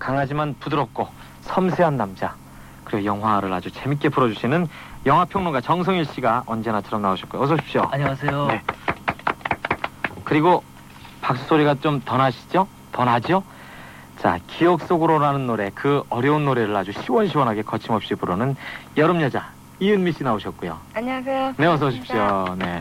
강하지만 부드럽고 섬세한 남자, 그리고 영화를 아주 재밌게 풀어주시는 영화평론가 정성일 씨가 언제나처럼 나오셨고요. 어서 오십시오. 안녕하세요. 네. 그리고 박수 소리가 좀 더 나시죠? 더 나죠? 자, 기억 속으로라는 노래, 그 어려운 노래를 아주 시원시원하게 거침없이 부르는 여름 여자 이은미 씨 나오셨고요. 안녕하세요. 네, 어서 오십시오. 네.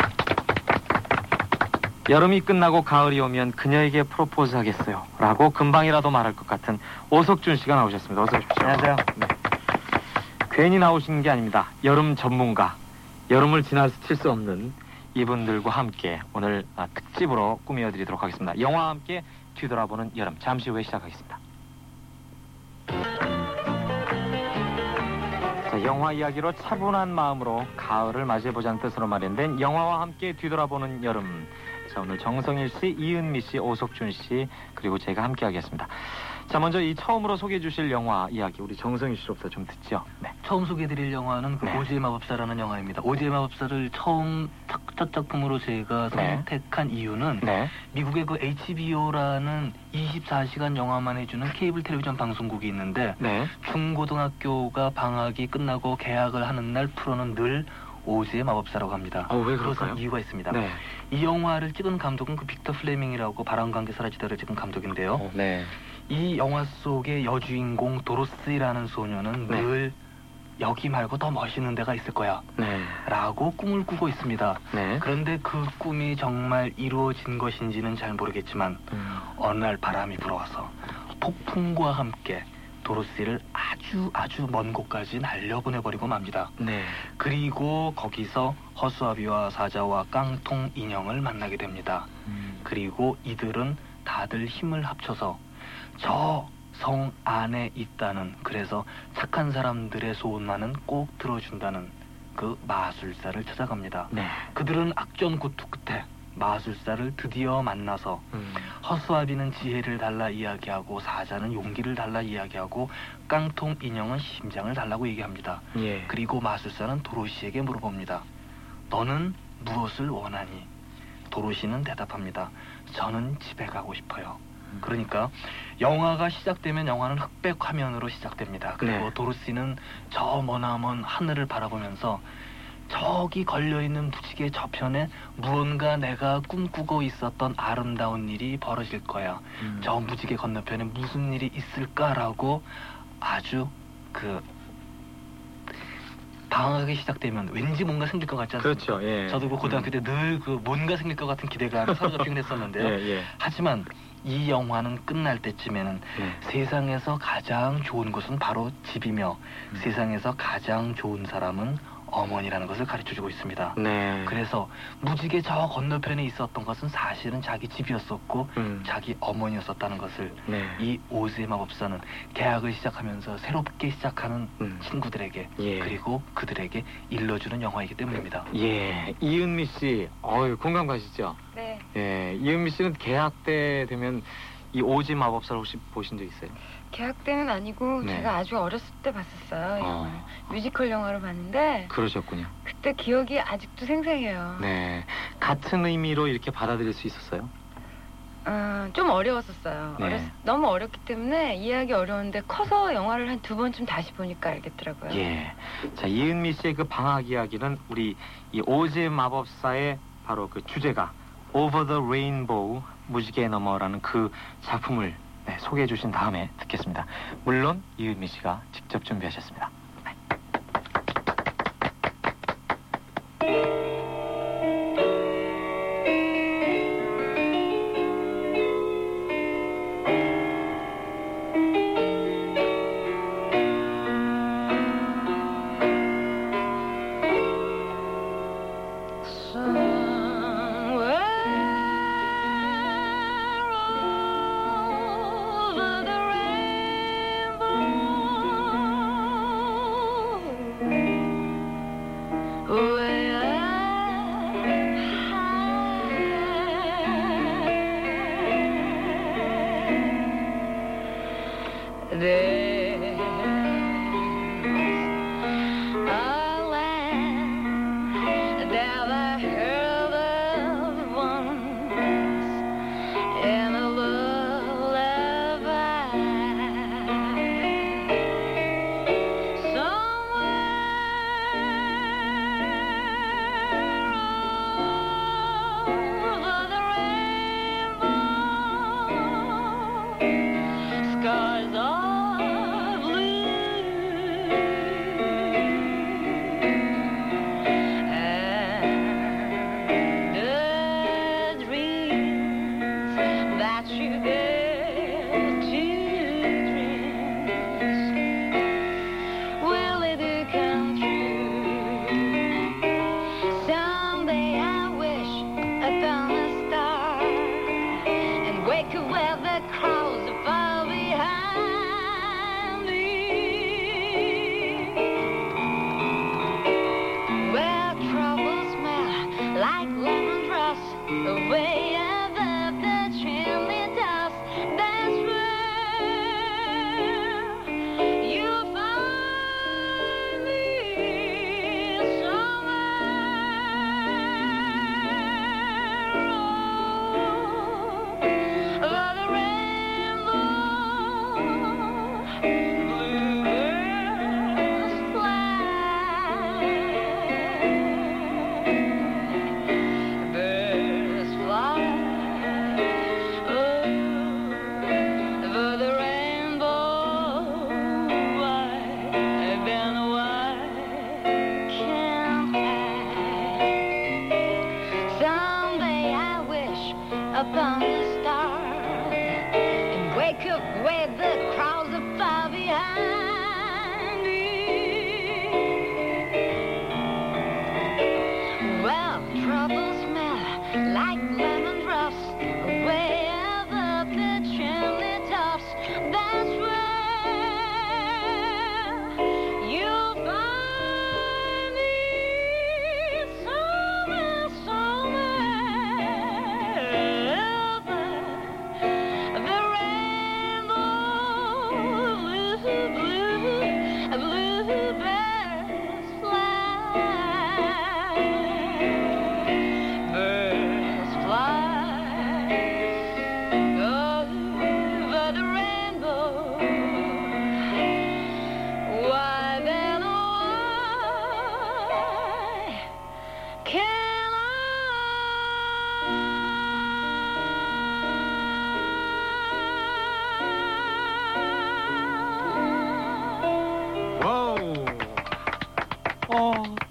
여름이 끝나고 가을이 오면 그녀에게 프로포즈 하겠어요 라고 금방이라도 말할 것 같은 오석준 씨가 나오셨습니다. 어서 오십시오. 안녕하세요. 네. 괜히 나오시는 게 아닙니다. 여름 전문가, 여름을 지나칠 수 없는 이분들과 함께 오늘 특집으로 꾸며드리도록 하겠습니다. 영화와 함께 뒤돌아보는 여름, 잠시 후에 시작하겠습니다. 자, 영화 이야기로 차분한 마음으로 가을을 맞이해보자는 뜻으로 마련된 영화와 함께 뒤돌아보는 여름. 자, 오늘 정성일 씨, 이은미 씨, 오석준 씨, 그리고 제가 함께 하겠습니다. 자, 먼저 이 처음으로 소개해 주실 영화 이야기 우리 정성일 씨로부터 좀 듣죠. 네. 처음 소개해드릴 영화는 그 네. 오즈의 마법사라는 영화입니다. 오즈의 마법사를 처음 첫 작품으로 제가 네. 선택한 이유는 네. 미국의 그 HBO라는 24시간 영화만 해주는 케이블 텔레비전 방송국이 있는데 네. 중고등학교가 방학이 끝나고 개학을 하는 날 프로는 늘 오즈의 마법사라고 합니다. 왜 그럴까요? 그것은 이유가 있습니다. 네. 이 영화를 찍은 감독은 그 빅터 플레밍이라고 바람관계 사라지다를 찍은 감독인데요. 네. 이 영화 속의 여주인공 도로시라는 소녀는 네. 늘 여기 말고 더 멋있는 데가 있을 거야 네. 라고 꿈을 꾸고 있습니다. 네. 그런데 그 꿈이 정말 이루어진 것인지는 잘 모르겠지만 어느 날 바람이 불어와서 폭풍과 함께 도로시를 아주 먼 곳까지 날려보내버리고 맙니다. 네. 그리고 거기서 허수아비와 사자와 깡통 인형을 만나게 됩니다. 그리고 이들은 다들 힘을 합쳐서 저 성 안에 있다는, 그래서 착한 사람들의 소원만은 꼭 들어준다는 그 마술사를 찾아갑니다. 네. 그들은 악전고투 끝에 마술사를 드디어 만나서 허수아비는 지혜를 달라 이야기하고 사자는 용기를 달라 이야기하고 깡통 인형은 심장을 달라고 얘기합니다. 예. 그리고 마술사는 도로시에게 물어봅니다. 너는 무엇을 원하니? 도로시는 대답합니다. 저는 집에 가고 싶어요. 그러니까 영화가 시작되면 영화는 흑백 화면으로 시작됩니다. 그리고 네. 도로시는 저 머나먼 하늘을 바라보면서 저기 걸려있는 무지개 저편에 무언가 내가 꿈꾸고 있었던 아름다운 일이 벌어질 거야. 저 무지개 건너편에 무슨 일이 있을까라고 아주 방학이 시작되면 왠지 뭔가 생길 것 같지 않습니까? 그렇죠. 예. 저도 그 고등학교 때 늘 그 뭔가 생길 것 같은 기대감에 사로잡히긴 했었는데요. 예. 하지만 이 영화는 끝날 때쯤에는 세상에서 가장 좋은 곳은 바로 집이며 세상에서 가장 좋은 사람은 어머니라는 것을 가르쳐주고 있습니다. 네. 그래서 무지개 저 건너편에 있었던 것은 사실은 자기 집이었었고 자기 어머니였었다는 것을 네. 이 오즈의 마법사는 개학을 시작하면서 새롭게 시작하는 친구들에게 예. 그리고 그들에게 일러주는 영화이기 때문입니다. 예. 이은미 씨, 공감 가시죠? 네. 예. 이은미 씨는 개학 때 되면 이 오즈 마법사를 혹시 보신 적 있어요? 개학 때는 아니고 네. 제가 아주 어렸을 때 봤었어요. 이 영화를. 뮤지컬 영화를 봤는데 그러셨군요. 그때 기억이 아직도 생생해요. 네. 같은 의미로 이렇게 받아들일 수 있었어요? 좀 어려웠었어요. 네. 너무 어렵기 때문에 이해하기 어려운데 커서 영화를 한 2번쯤 다시 보니까 알겠더라고요. 예. 자, 이은미 씨의 그 방학 이야기는 우리 이 오즈의 마법사의 바로 그 주제가 Over the Rainbow, 무지개 너머라는 그 작품을 소개해 주신 다음에 듣겠습니다. 물론 이은미 씨가 직접 준비하셨습니다.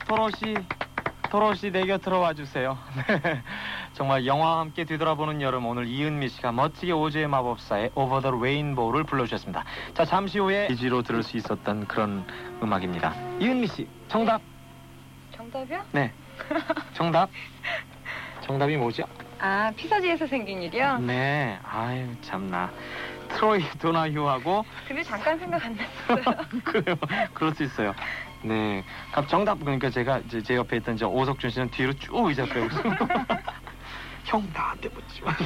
도로시 내 곁으로 와주세요. 네. 정말 영화와 함께 뒤돌아보는 여름, 오늘 이은미 씨가 멋지게 오즈의 마법사의 오버 더 레인보우를 불러주셨습니다. 자, 잠시 후에 이지로 들을 수 있었던 그런 음악입니다. 이은미 씨, 정답. 정답이요? 네. 정답. 정답이 뭐죠? 아, 피서지에서 생긴 일이요? 네. 아유, 참나. 트로이 도나휴하고 근데 잠깐 생각 안 났어요. 그래요. 그럴 수 있어요. 네. 정답. 그러니까 제가 이제 제 옆에 있던 저 오석준 씨는 뒤로 쭉 의자 빼고 형 나한테 묻지 마.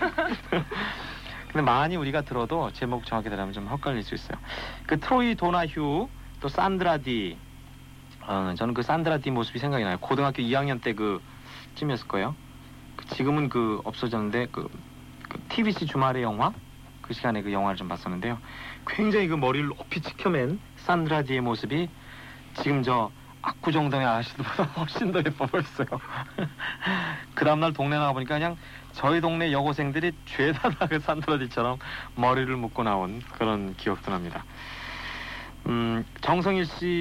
근데 많이 우리가 들어도 제목 정확히 들으면 좀 헛갈릴 수 있어요. 그 트로이 도나휴 또 산드라 디. 저는 그 산드라 디 모습이 생각이 나요. 고등학교 2학년 때 쯤이었을 거예요. 지금은 없어졌는데 그 TBC 주말의 영화 그 시간에 그 영화를 좀 봤었는데요. 굉장히 그 머리를 높이 치켜맨 산드라 디의 모습이 지금 저 압구정동의 아저씨들보다 훨씬 더 예뻐 보였어요. 그 다음날 동네 나가보니까 그냥 저희 동네 여고생들이 죄다 다 그 산드라 디처럼 머리를 묶고 나온 그런 기억도 납니다. 정성일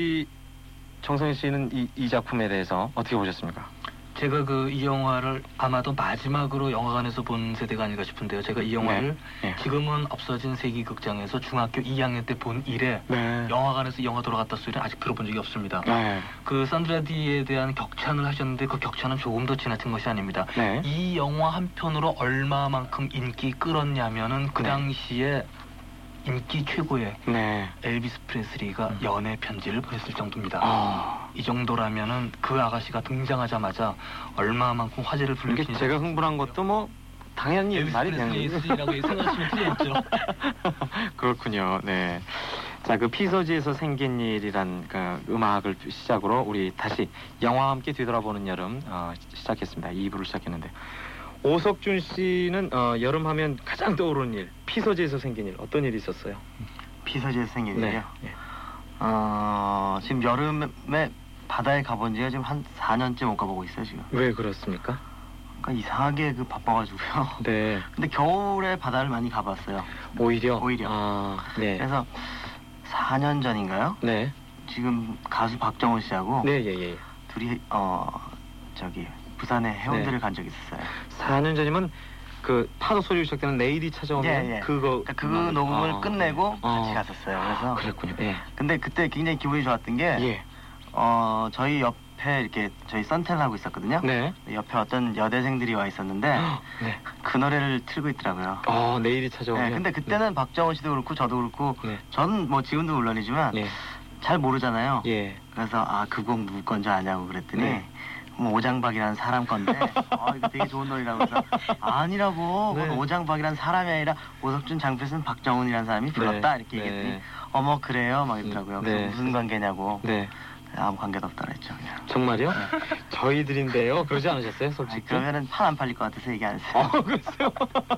씨는 이 작품에 대해서 어떻게 보셨습니까? 제가 이 영화를 아마도 마지막으로 영화관에서 본 세대가 아닌가 싶은데요. 제가 이 영화를 네. 지금은 없어진 세기극장에서 중학교 2학년 때 본 이래 네. 영화관에서 영화 돌아갔다 소리는 아직 들어본 적이 없습니다. 네. 그 산드라 디에 대한 격찬을 하셨는데 그 격찬은 조금 더 지나친 것이 아닙니다. 네. 이 영화 한 편으로 얼마만큼 인기 끌었냐면은 그 네. 당시에 인기 최고의 네. 엘비스 프레슬리가 연애 편지를 보냈을 정도입니다. 아. 이 정도라면은 그 아가씨가 등장하자마자 얼마만큼 화제를 이게 불렀는지 제가 흥분한 것도 당연히 엘비스 말이 되는 프레슬리라고 생각하시면 틀림없죠. 그렇군요. 네. 자, 그 피서지에서 생긴 일이란 그 음악을 시작으로 우리 다시 영화와 함께 뒤돌아보는 여름 시작했습니다. 2부를 시작했는데 오석준 씨는 여름 하면 가장 떠오르는 일, 피서지에서 생긴 일, 어떤 일이 있었어요? 피서지에서 생긴 일이요? 네. 지금 여름에 바다에 가본 지가 지금 한 4년째 못 가보고 있어요, 지금. 왜 그렇습니까? 그러니까 이상하게 바빠가지고요. 네. 근데 겨울에 바다를 많이 가봤어요. 오히려? 오히려. 아, 네. 그래서 4년 전인가요? 네. 지금 가수 박정훈 씨하고 네, 예. 둘이 부산에 해운대를 네. 간 적이 있었어요. 4년 전이면 그 파도 소리로 시작되는 내일이 찾아오면 예. 그거 그러니까 그 녹음을 끝내고 같이 어. 갔었어요. 그래서 그랬군요. 예. 근데 그때 굉장히 기분이 좋았던 게 예. 저희 옆에 이렇게 저희 썬텐을 하고 있었거든요. 네. 옆에 어떤 여대생들이 와 있었는데 네. 그 노래를 틀고 있더라고요. 내일이 찾아오면. 네, 근데 그때는 박정훈 씨도 그렇고 저도 그렇고 네. 저는 지금도 물론이지만 네. 잘 모르잖아요. 예. 그래서 그 곡 누구 건지 아냐고 그랬더니 네. 오장박이라는 사람 건데 이거 되게 좋은 노래라고 해서 아니라고 네. 그건 오장박이라는 사람이 아니라 오석준 장필순 박정훈이라는 사람이 불렀다 이렇게 얘기했더니 네. 어머 그래요 막 이러더라고요. 네. 그래서 무슨 관계냐고 네. 아무 관계도 없다 그랬죠 그냥. 정말요? 저희들인데요. 그러지 않으셨어요, 솔직히? 그러면은 판 안 팔릴 것 같아서 얘기 안 했어요. 글쎄요.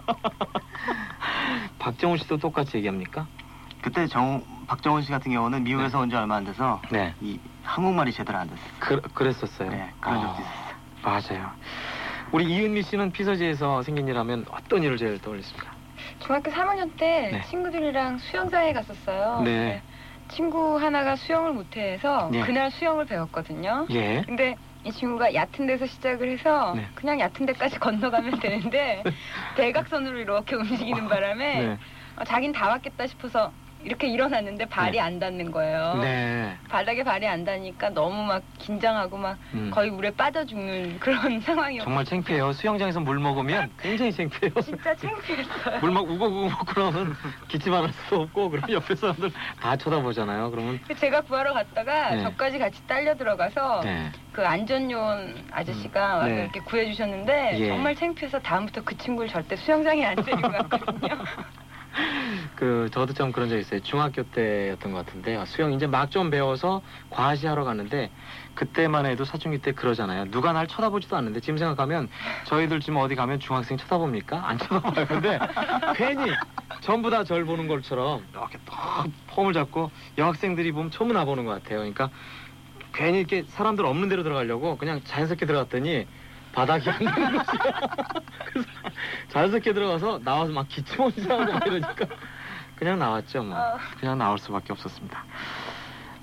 박정훈 씨도 똑같이 얘기합니까? 그때 박정훈 씨 같은 경우는 미국에서 온 지 얼마 안 돼서 네. 이 한국말이 제대로 안 됐어요. 그랬었어요. 네, 그런 적도 있었어요. 맞아요. 우리 이은미 씨는 피서지에서 생긴 일 하면 어떤 일을 제일 떠올리십니까? 중학교 3학년 때 네. 친구들이랑 수영장에 갔었어요. 네. 친구 하나가 수영을 못해서 네. 그날 수영을 배웠거든요. 예. 근데 이 친구가 얕은 데서 시작을 해서 네. 그냥 얕은 데까지 건너가면 되는데 대각선으로 이렇게 움직이는 바람에 네. 자긴 다 왔겠다 싶어서 이렇게 일어났는데 발이 네. 안 닿는 거예요. 네. 바닥에 발이 안 닿으니까 너무 막 긴장하고 막 거의 물에 빠져 죽는 그런 상황이었어요. 정말 창피해요. 수영장에서 물 먹으면 굉장히 창피해요. 진짜 창피했어요. 물 막 우걱우걱 먹고 그러면 기침 안 할 수도 없고 그럼 옆에 사람들 다 쳐다보잖아요. 그러면 제가 구하러 갔다가 네. 저까지 같이 딸려 들어가서 네. 그 안전요원 아저씨가 와서 네. 이렇게 구해주셨는데 예. 정말 창피해서 다음부터 그 친구를 절대 수영장에 안 데리고 갔거든요. 저도 좀 그런 적 있어요. 중학교 때였던 것 같은데요. 수영 이제 막 좀 배워서 과시하러 갔는데 그때만 해도 사춘기 때 그러잖아요. 누가 날 쳐다보지도 않는데 지금 생각하면 저희들 지금 어디 가면 중학생 쳐다봅니까? 안 쳐다봐요. 근데 괜히 전부 다 절 보는 것처럼 이렇게 딱 폼을 잡고 여학생들이 보면 처음 와보는 것 같아요. 그러니까 괜히 이렇게 사람들 없는 데로 들어가려고 그냥 자연스럽게 들어갔더니 바닥이 안 되는 거지. 그래서 자연스럽게 들어가서 나와서 막 기침 혼자하고 막 이러니까 그냥 나왔죠. 뭐. 그냥 나올 수밖에 없었습니다.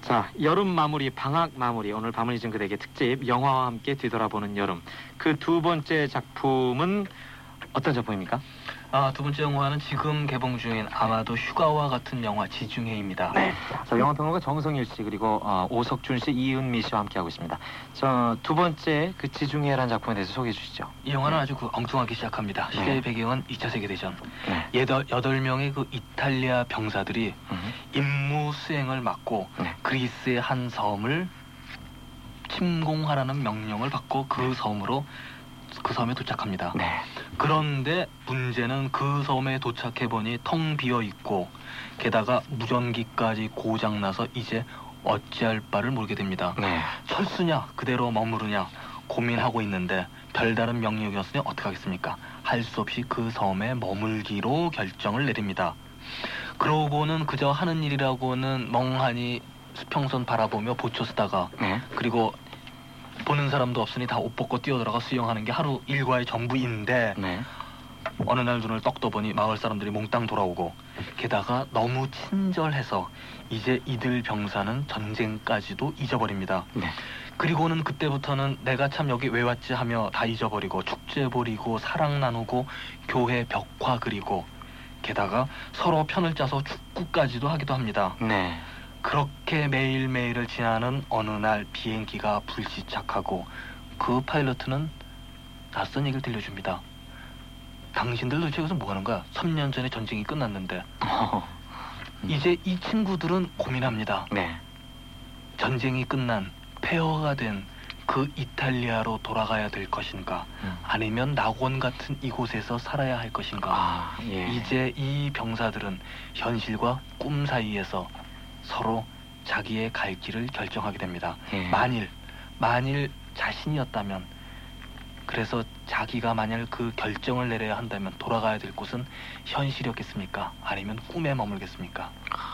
자, 여름 마무리, 방학 마무리. 오늘 밤은 잊은 그대에게 특집 영화와 함께 뒤돌아보는 여름. 그 두 번째 작품은 어떤 작품입니까? 두 번째 영화는 지금 개봉 중인 아마도 휴가와 같은 영화 지중해입니다. 네. 자, 영화평론가 정성일 씨 그리고 오석준 씨, 이은미 씨와 함께하고 있습니다. 저 두 번째 그 지중해라는 작품에 대해서 소개해 주시죠. 이 영화는 아주 엉뚱하게 시작합니다. 시대의 배경은 2차 세계대전. 네. 8명의 그 이탈리아 병사들이 임무 수행을 맡고 네. 그리스의 한 섬을 침공하라는 명령을 받고 그 섬에 도착합니다. 네. 그런데 문제는 그 섬에 도착해보니 텅 비어있고 게다가 무전기까지 고장나서 이제 어찌할 바를 모르게 됩니다. 네. 철수냐 그대로 머무르냐 고민하고 있는데 별다른 명령이었으니 어떡하겠습니까? 할 수 없이 그 섬에 머물기로 결정을 내립니다. 그러고는 그저 하는 일이라고는 멍하니 수평선 바라보며 보초 쓰다가 네. 그리고 보는 사람도 없으니 다 옷 벗고 뛰어들어가 수영하는 게 하루 일과의 전부인데 네. 어느 날 눈을 떡 떠보니 마을 사람들이 몽땅 돌아오고 게다가 너무 친절해서 이제 이들 병사는 전쟁까지도 잊어버립니다. 네. 그리고는 그때부터는 내가 참 여기 왜 왔지 하며 다 잊어버리고 축제 벌이고 사랑 나누고 교회 벽화 그리고 게다가 서로 편을 짜서 축구까지도 하기도 합니다. 네. 그렇게 매일매일을 지나는 어느 날 비행기가 불시착하고 그 파일럿은 낯선 얘기를 들려줍니다. 당신들 도대체 여기서 뭐 하는 거야? 3년 전에 전쟁이 끝났는데. 이제 이 친구들은 고민합니다. 네. 전쟁이 끝난 폐허가 된 그 이탈리아로 돌아가야 될 것인가 아니면 낙원 같은 이곳에서 살아야 할 것인가. 예. 이제 이 병사들은 현실과 꿈 사이에서 서로 자기의 갈 길을 결정하게 됩니다. 예. 만일 자신이었다면 그래서 자기가 만약 그 결정을 내려야 한다면 돌아가야 될 곳은 현실이었겠습니까? 아니면 꿈에 머물겠습니까?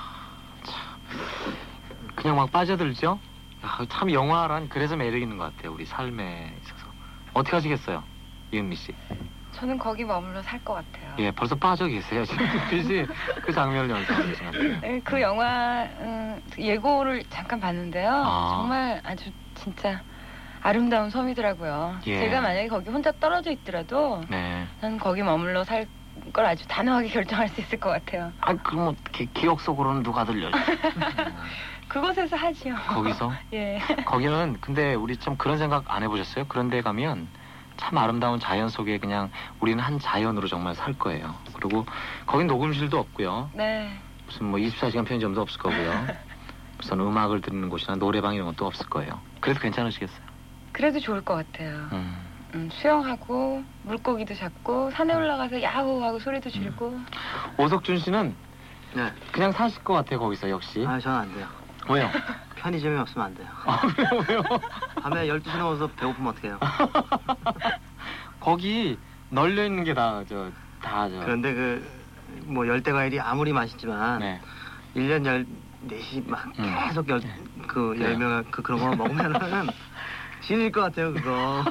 그냥 막 빠져들죠? 참 영화란 그래서 매력 있는 것 같아요. 우리 삶에 있어서. 어떻게 하시겠어요? 이은미 씨. 저는 거기 머물러 살 것 같아요. 예, 벌써 빠져 계세요. 지금 빛이 그 장면을 연상하고 계시면. 네, 그 영화 예고를 잠깐 봤는데요. 아. 정말 아주 진짜 아름다운 섬이더라고요. 예. 제가 만약에 거기 혼자 떨어져 있더라도 네. 난 거기 머물러 살 걸 아주 단호하게 결정할 수 있을 것 같아요. 그럼 뭐 기억 속으로는 누가 들려요? 그곳에서 하지요. 거기서? 예. 거기는 근데 우리 참 그런 생각 안 해보셨어요? 그런 데 가면 참 아름다운 자연 속에 그냥 우리는 한 자연으로 정말 살 거예요. 그리고 거긴 녹음실도 없고요. 네. 무슨 뭐 24시간 편의점도 없을 거고요. 무슨 음악을 듣는 곳이나 노래방 이런 것도 없을 거예요. 그래도 괜찮으시겠어요? 그래도 좋을 것 같아요. 수영하고 물고기도 잡고 산에 올라가서 야호하고 소리도 지르고. 오석준 씨는 네. 그냥 사실 것 같아요. 거기서 역시. 저는 안 돼요. 왜요? 편의점이 없으면 안 돼요. 왜요? 밤에 12시 넘어서 배고프면 어떡해요? 거기 널려 있는 게 다 그런데 뭐 열대과일이 아무리 맛있지만 네. 1년 14시 막 계속 그 그래요. 열매가 그런 거 먹으면은 질릴 것 같아요, 그거.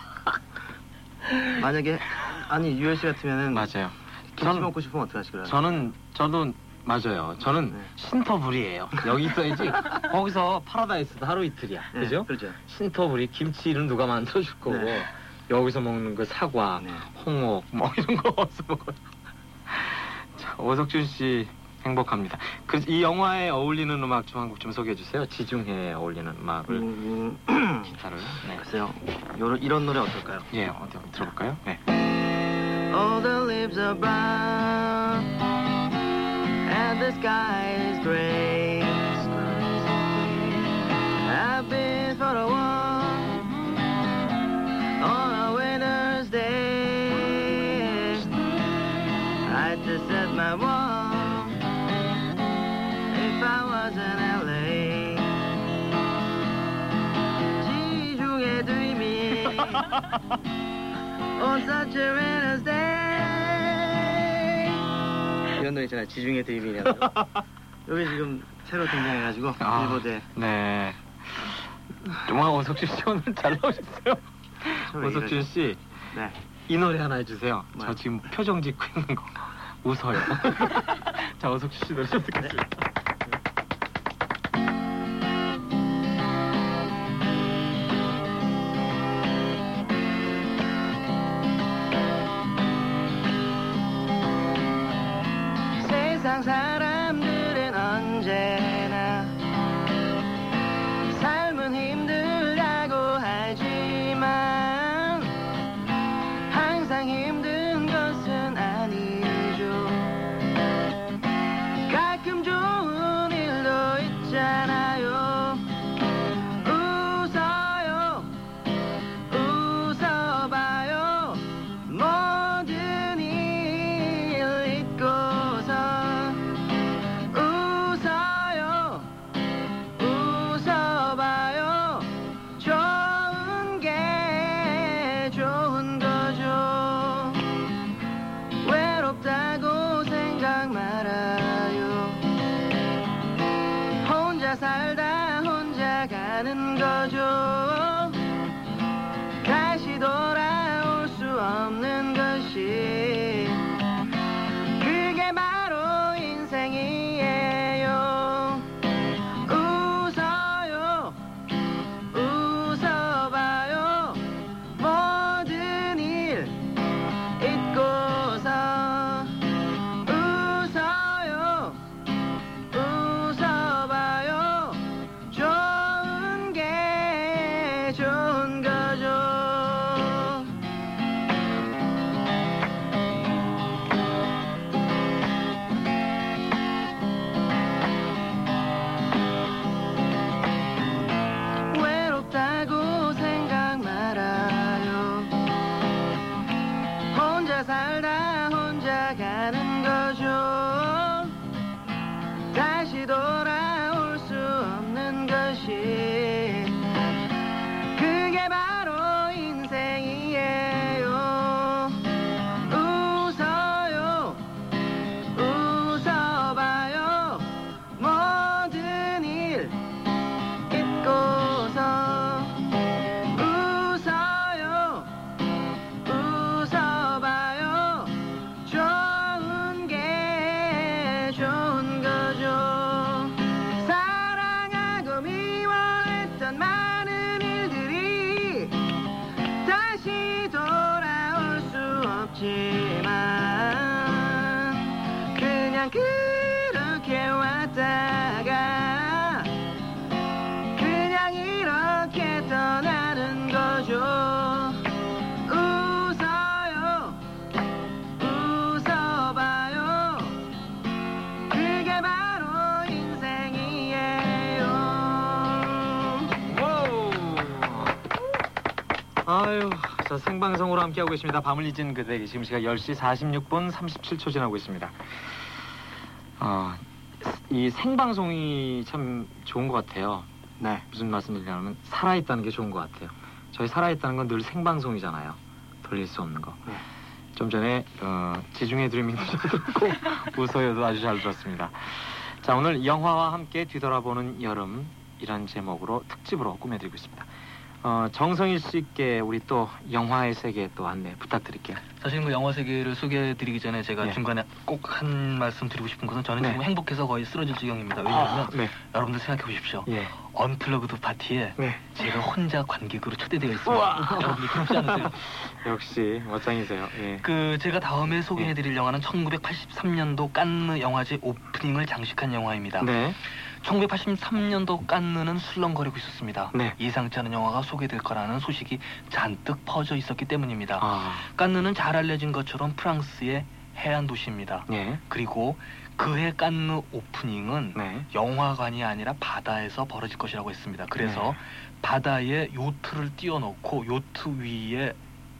만약에 US 같으면은 맞아요. 김치 먹고 싶으면 어떡하시고요? 저도 맞아요. 저는 네. 신터불이에요. 여기 있어야지. 거기서 파라다이스도 하루 이틀이야. 네, 그죠? 그렇죠. 신터불이 김치는 누가 만들어줄 거고 네. 여기서 먹는 그 사과, 네. 홍옥 뭐 이런 거 어디서 먹어요? 자, 오석준 씨 행복합니다. 그래서 이 영화에 어울리는 음악 좀 한 곡 좀 소개해 주세요. 지중해에 어울리는 음악을 기타를. 네. 글쎄요. 이런 노래 어떨까요? 예, 어디 한번 들어볼까요? 네. All the leaves are brown and the sky is gray. I've been for a walk on a winter's day. I just set my walk if I was in LA. 지중해 dreaming on such a winter's day. 이런 노래 있잖아요. 지중해 드림이라고. 여기 지금 새로 등장해가지고 빌보드에. 네. 정말 오석준 씨 오늘 잘 나오셨어요. 오석준 씨, 네. 이 노래 하나 해주세요. 뭐요? 저 지금 표정 짓고 있는 거 웃어요. 자, 오석준 씨 노래 좀 듣겠습니다. 혼자 살다 혼자 가는 거죠. 다시 돌아올 수 없는 것이 그게 바로 인생이에요. 웃어요 웃어봐요 모든 일 잊고서 웃어요 웃어봐요 좋은 게 좋은 거죠. 외롭다고 생각 말아요. 혼자 살다 혼자 가는 거죠. 다시 돌아올 수 없는 것이 그게 바로 인생이에요. 웃어요 웃어봐요 모든 일 잊고서 웃어요 웃어봐요 좋은 게 좋은 거죠. 사랑하고 미워했던 많은 일들이 다시 돌아올 수 없지만 그냥 그렇게 왔다가 그냥 이렇게 떠나는 거죠. 웃어요 웃어봐요 그게 바로 인생이에요. 아유, 자, 생방송으로 함께하고 계십니다. 밤을 잊은 그대에게 지금 시각 10시 46분 37초 지나고 있습니다. 이 생방송이 참 좋은 것 같아요. 네. 무슨 말씀드리냐면 살아있다는 게 좋은 것 같아요. 저희 살아있다는 건 늘 생방송이잖아요. 돌릴 수 없는 거. 네. 좀 전에 지중해 드리밍도 잘 듣고 웃어요도 아주 잘 들었습니다. 자, 오늘 영화와 함께 뒤돌아보는 여름 이런 제목으로 특집으로 꾸며드리고 있습니다. 정성일 씨께 우리 또 영화의 세계 또 안내 부탁드릴게요. 사실 그 영화 세계를 소개해드리기 전에 제가 네. 중간에 꼭 한 말씀 드리고 싶은 것은 저는 네. 지금 행복해서 거의 쓰러질 지경입니다. 왜냐하면 네. 여러분들 생각해 보십시오. 예. 언플러그드 파티에 네. 제가 혼자 관객으로 초대되어 있습니다. 우와. 여러분들 그렇지 않으세요? 역시 멋쟁이세요. 예. 제가 다음에 소개해드릴 영화는 1983년도 칸느 영화제 오프닝을 장식한 영화입니다. 네. 1983년도 칸느는 술렁거리고 있었습니다. 네. 예상치 않은 영화가 소개될 거라는 소식이 잔뜩 퍼져 있었기 때문입니다. 칸느는 잘 알려진 것처럼 프랑스의 해안 도시입니다. 예. 그리고 그해 칸느 오프닝은 네. 영화관이 아니라 바다에서 벌어질 것이라고 했습니다. 그래서 네. 바다에 요트를 띄워놓고 요트 위에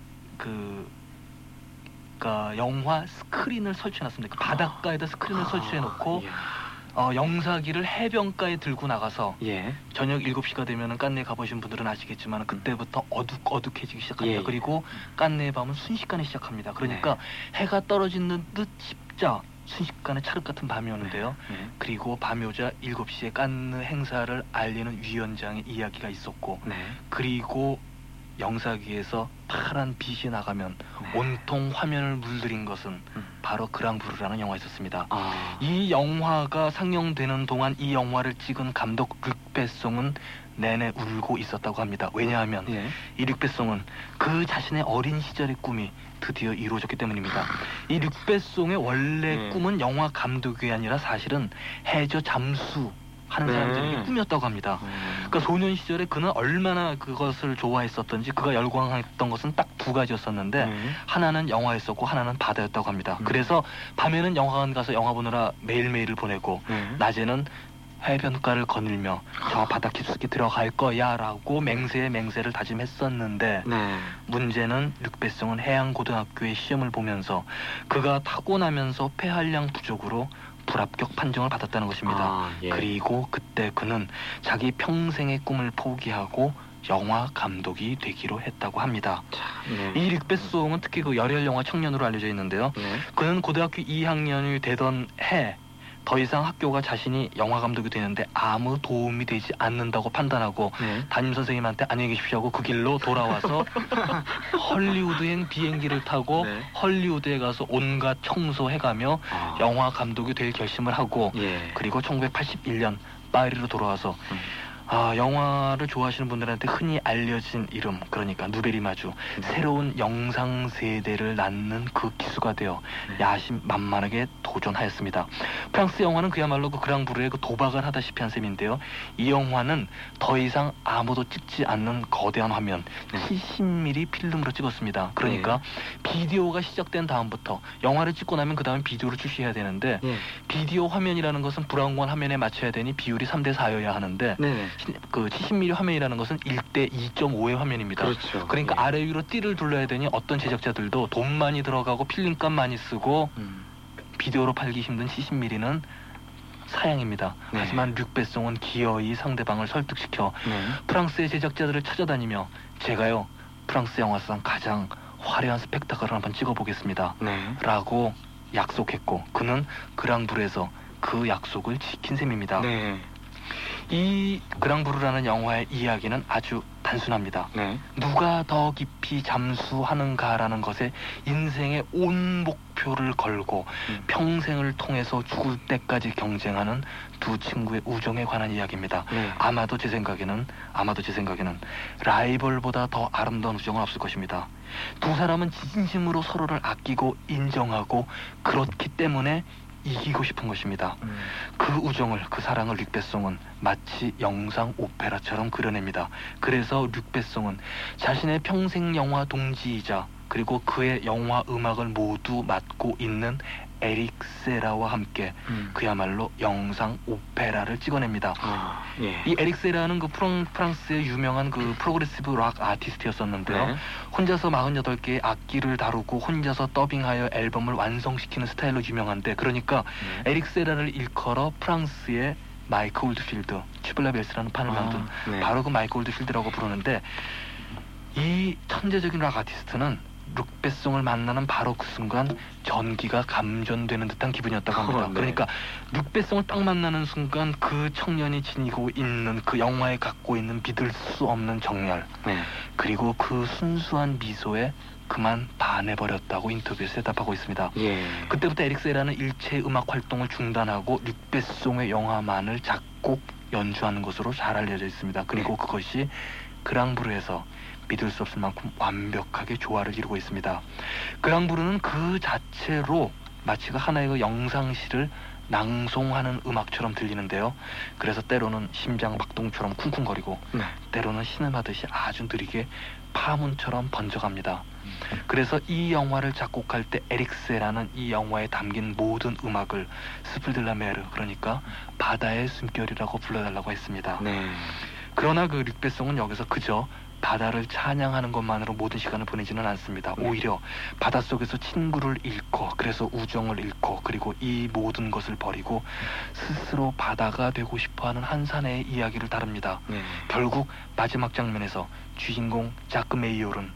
그러니까 영화 스크린을 설치해놨습니다. 그 바닷가에다 스크린을 설치해놓고 예. 영사기를 해변가에 들고 나가서 예. 저녁 7시가 되면은 칸느에 가보신 분들은 아시겠지만 그때부터 어둑어둑해지기 시작합니다. 예. 그리고 칸느의 밤은 순식간에 시작합니다. 그러니까 해가 떨어지는 듯 십자 순식간에 찰흙 같은 밤이었는데요. 네. 그리고 밤이 오자 7시에 칸느 행사를 알리는 위원장의 이야기가 있었고 네. 그리고 영사기에서 파란 빛이 나가면 네. 온통 화면을 물들인 것은 바로 그랑브르라는 영화였었습니다. 아. 이 영화가 상영되는 동안 이 영화를 찍은 감독 룩베송은 내내 울고 있었다고 합니다. 왜냐하면 예. 이 룩베송은 그 자신의 어린 시절의 꿈이 드디어 이루어졌기 때문입니다. 이 룩베송의 원래 네. 꿈은 영화 감독이 아니라 사실은 해저 잠수 하는 네. 사람들에게 꿈이었다고 합니다. 그러니까 소년 시절에 그는 얼마나 그것을 좋아했었던지 그가 열광했던 것은 딱 두 가지였었는데 네. 하나는 영화였었고 하나는 바다였다고 합니다. 그래서 밤에는 영화관 가서 영화 보느라 매일매일을 보내고 네. 낮에는 해변가를 거닐며 저 바다 깊숙이 들어갈 거야 라고 맹세에 맹세를 다짐했었는데 네. 문제는 룩베송은 해양고등학교의 시험을 보면서 그가 타고나면서 폐활량 부족으로 불합격 판정을 받았다는 것입니다. 아, 예. 그리고 그때 그는 자기 평생의 꿈을 포기하고 영화 감독이 되기로 했다고 합니다. 네. 이 룩베송은 특히 그 열혈 영화 청년으로 알려져 있는데요. 네. 그는 고등학교 2학년이 되던 해 더 이상 학교가 자신이 영화 감독이 되는데 아무 도움이 되지 않는다고 판단하고 네. 담임 선생님한테 안녕히 계십시오 하고 그 길로 돌아와서 헐리우드행 비행기를 타고 네. 헐리우드에 가서 온갖 청소해가며 아. 영화 감독이 될 결심을 하고 예. 그리고 1981년 파리로 돌아와서 영화를 좋아하시는 분들한테 흔히 알려진 이름, 그러니까 누베리마주, 새로운 영상 세대를 낳는 그 기수가 되어 야심만만하게 도전하였습니다. 프랑스 영화는 그야말로 그 그랑브루의 그 도박을 하다시피 한 셈인데요. 이 영화는 더 이상 아무도 찍지 않는 거대한 화면, 70mm 필름으로 찍었습니다. 그러니까 비디오가 시작된 다음부터 영화를 찍고 나면 그 다음에 비디오를 출시해야 되는데 비디오 화면이라는 것은 브라운관 화면에 맞춰야 되니 비율이 3:4여야 하는데 네네. 그 70mm 화면이라는 것은 1:2.5의 화면입니다. 그렇죠. 그러니까 예. 아래 위로 띠를 둘러야 되니 어떤 제작자들도 돈 많이 들어가고 필름값 많이 쓰고 비디오로 팔기 힘든 70mm는 사양입니다. 네. 하지만 лю크 베송은 기어이 상대방을 설득시켜 네. 프랑스의 제작자들을 찾아다니며 제가요 프랑스 영화상 가장 화려한 스펙타클을 한번 찍어보겠습니다. 네. 라고 약속했고 그는 그랑브르에서 그 약속을 지킨 셈입니다. 네. 이 그랑브루라는 영화의 이야기는 아주 단순합니다. 네. 누가 더 깊이 잠수하는가라는 것에 인생의 온 목표를 걸고 평생을 통해서 죽을 때까지 경쟁하는 두 친구의 우정에 관한 이야기입니다. 네. 아마도 제 생각에는 라이벌보다 더 아름다운 우정은 없을 것입니다. 두 사람은 진심으로 서로를 아끼고 인정하고 그렇기 때문에 이기고 싶은 것입니다. 그 우정을, 그 사랑을 лю크 베송은 마치 영상 오페라처럼 그려냅니다. 그래서 лю크 베송은 자신의 평생 영화 동지이자 그리고 그의 영화 음악을 모두 맡고 있는 에릭 세라와 함께 그야말로 영상 오페라를 찍어냅니다. 예. 이 에릭 세라는 그 프랑스의 유명한 그 프로그레시브 락 아티스트였었는데요. 네. 혼자서 48개의 악기를 다루고 혼자서 더빙하여 앨범을 완성시키는 스타일로 유명한데 그러니까 에릭 세라를 일컬어 프랑스의 마이크 올드필드, 튜블라벨스라는 판을 만든 네. 바로 그 마이크 올드필드라고 부르는데 이 천재적인 락 아티스트는 лю크 베송을 만나는 바로 그 순간 전기가 감전되는 듯한 기분이었다고 합니다. 네. 그러니까 лю크 베송을 딱 만나는 순간 그 청년이 지니고 있는 그 영화에 갖고 있는 믿을 수 없는 정열 네. 그리고 그 순수한 미소에 그만 반해버렸다고 인터뷰에서 대답하고 있습니다. 예. 그때부터 에릭 세라는 일체 음악 활동을 중단하고 лю크 베송의 영화만을 작곡 연주하는 것으로 잘 알려져 있습니다. 그리고 그것이 그랑브루에서 믿을 수 없을 만큼 완벽하게 조화를 이루고 있습니다. 그랑브루는 그 자체로 마치 그 하나의 그 영상시를 낭송하는 음악처럼 들리는데요. 그래서 때로는 심장 박동처럼 쿵쿵거리고 네. 때로는 신음하듯이 아주 느리게 파문처럼 번져갑니다. 그래서 이 영화를 작곡할 때 에릭 세라는 이 영화에 담긴 모든 음악을 스플들라메르 그러니까 바다의 숨결이라고 불러달라고 했습니다. 네. 그러나 그 лю크 베송은 여기서 그저 바다를 찬양하는 것만으로 모든 시간을 보내지는 않습니다. 오히려 바닷속에서 친구를 잃고 그래서 우정을 잃고 그리고 이 모든 것을 버리고 스스로 바다가 되고 싶어하는 한 사내의 이야기를 다룹니다. 네. 결국 마지막 장면에서 주인공 자크 메이올은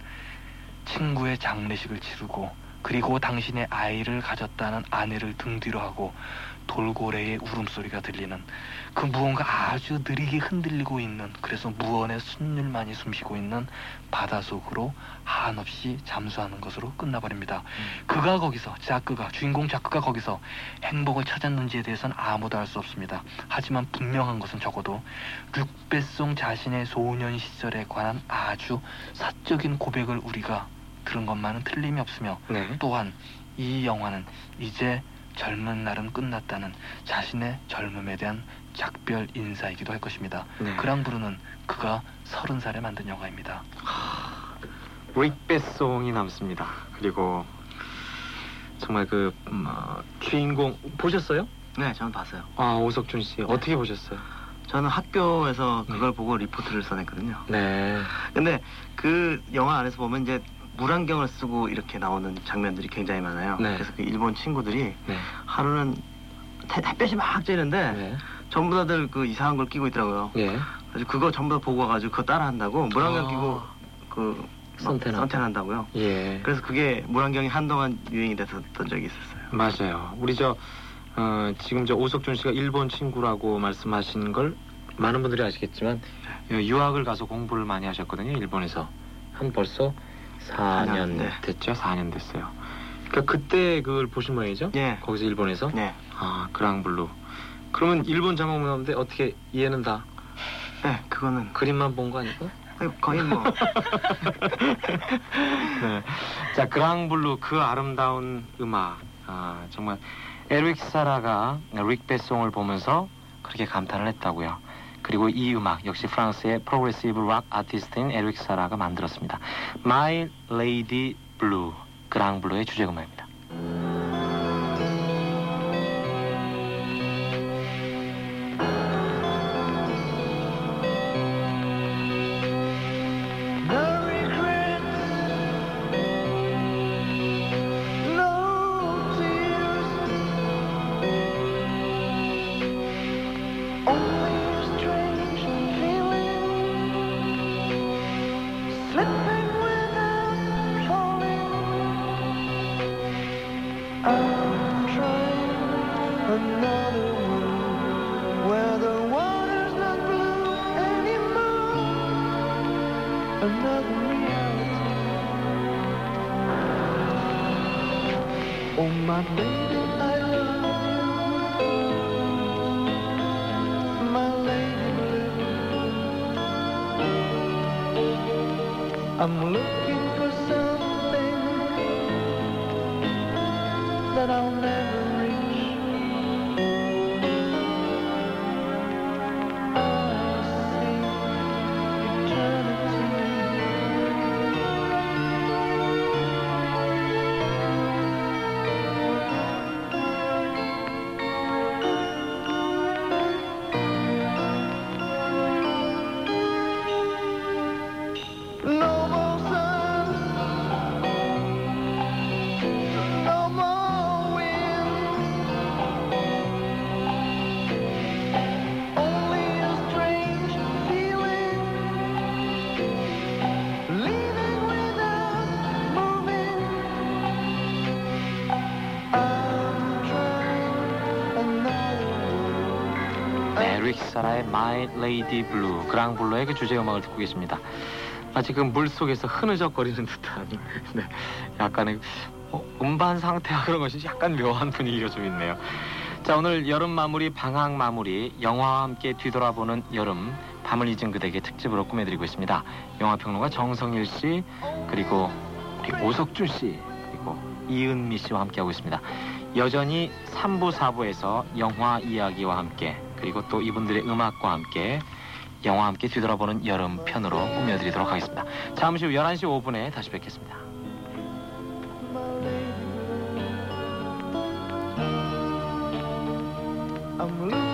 친구의 장례식을 치르고 그리고 당신의 아이를 가졌다는 아내를 등 뒤로 하고 돌고래의 울음소리가 들리는 그 무언가 아주 느리게 흔들리고 있는 그래서 무언의 순율만이 숨쉬고 있는 바닷속으로 한없이 잠수하는 것으로 끝나버립니다. 그가 거기서 주인공 자크가 거기서 행복을 찾았는지에 대해서는 아무도 알 수 없습니다. 하지만 분명한 것은 적어도 лю크 베송 자신의 소년 시절에 관한 아주 사적인 고백을 우리가 들은 것만은 틀림이 없으며 네. 또한 이 영화는 이제 젊은 날은 끝났다는 자신의 젊음에 대한 작별 인사이기도 할 것입니다. 네. 그랑브루는 그가 30살에 만든 영화입니다. 릭 베송이 남습니다. 그리고 정말 그 주인공 보셨어요? 네, 저는 봤어요. 아, 오석준 씨 어떻게 보셨어요? 저는 학교에서 그걸 보고 리포트를 써냈거든요. 네. 근데 그 영화 안에서 보면 이제 물안경을 쓰고 이렇게 나오는 장면들이 굉장히 많아요. 네. 그래서 그 일본 친구들이 네. 하루는 햇볕이 막 쬐는데 네. 전부 다들 그 이상한 걸 끼고 있더라고요. 예. 그래서 그거 전부 다 보고 와가지고 그거 따라한다고 물안경 아. 끼고 그 선탠한다고요. 예. 그래서 그게 물안경이 한동안 유행이 됐었던 적이 있었어요. 맞아요. 우리 지금 저 오석준 씨가 일본 친구라고 말씀하신 걸 많은 분들이 아시겠지만 유학을 가서 공부를 많이 하셨거든요. 일본에서 한 벌써 4년 네. 됐죠. 4년 됐어요. 그러니까 그때 그걸 보신 모양이죠? 예. 거기서 일본에서? 네. 아, 그랑블루. 그러면 일본 자막만 나오는데 어떻게 이해는 다 네, 그거는 그림만 본 거 아니고? 거의 뭐. 네. 자, 그랑블루 그 아름다운 음악. 정말 에릭 사라가 릭 베송을 보면서 그렇게 감탄을 했다고요. 그리고 이 음악 역시 프랑스의 프로그레시브 락 아티스트인 에릭 사라가 만들었습니다. My Lady Blue, 그랑블루의 주제음악입니다. No regrets, no tears, only a strange feeling, slipping without falling. I'm trying another world where the water's not blue anymore. Another reality. Oh my baby, I love you, my lady blue. I'm looking for something that I'll never reach. I see eternity. No more sun, no more wind, only a strange feeling, leaving without moving. I'm trying another world. 에릭 사라의 My Lady Blue, 그랑블루의 그 주제음악을 듣고 계십니다. 마치 그 물속에서 흐느적거리는 듯한 네, 약간의 음반 상태와 그런 것이 약간 묘한 분위기가 좀 있네요. 자, 오늘 여름 마무리, 방학 마무리, 영화와 함께 뒤돌아보는 여름, 밤을 잊은 그대에게 특집으로 꾸며드리고 있습니다. 영화평론가 정성일 씨, 그리고 우리 오석준 씨, 그리고 이은미 씨와 함께하고 있습니다. 여전히 3부, 4부에서 영화 이야기와 함께, 그리고 또 이분들의 음악과 함께 영화 함께 뒤돌아보는 여름 편으로 꾸며드리도록 하겠습니다. 잠시 후 11시 5분에 다시 뵙겠습니다. I'm losing.